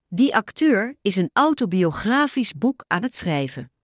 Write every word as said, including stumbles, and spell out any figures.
Die acteur is een autobiografisch boek aan het schrijven.